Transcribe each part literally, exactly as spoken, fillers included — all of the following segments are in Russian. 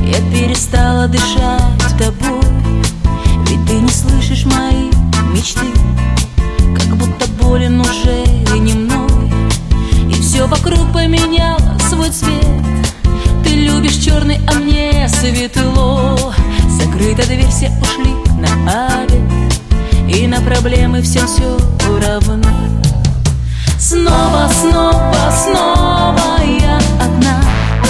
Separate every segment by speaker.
Speaker 1: Я перестала дышать тобой, ведь ты не слышишь мои мечты. Как будто болен уже не мной, и все вокруг поменяло свой цвет. Ты любишь черный, а мне светло. Закрыта дверь, все ушли на обед, и на проблемы всем все равно. Снова, снова, снова я одна.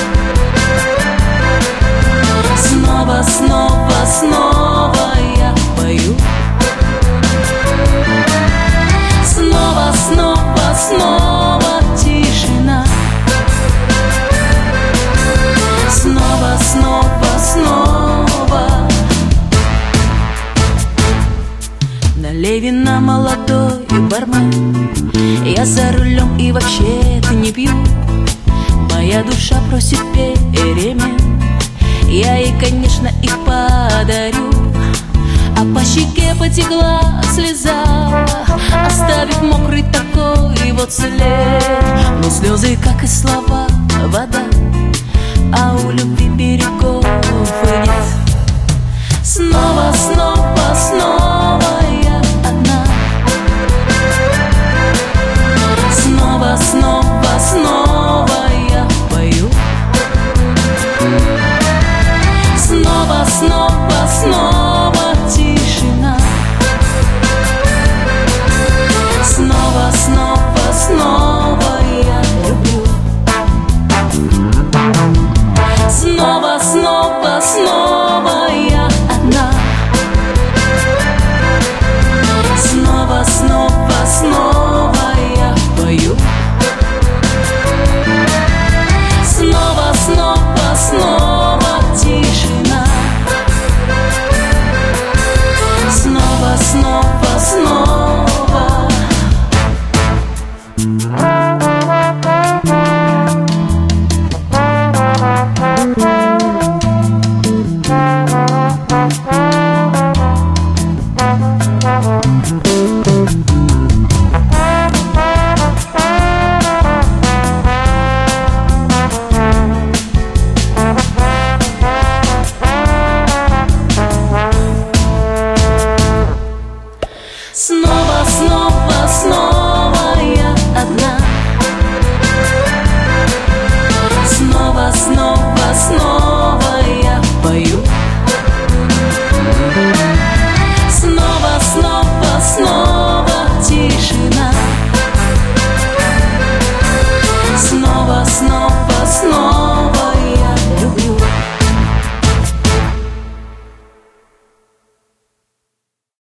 Speaker 1: Снова, снова, снова я пою. Снова, снова, снова тишина. Снова, снова, снова. Налей вина, молодой бармен, я за рулем и вообще-то не пью. Моя душа просит перемен, я ей, конечно, их подарю. А по щеке потекла слеза, оставив мокрый такой вот след. Но слезы, как и слова, вода, а у любви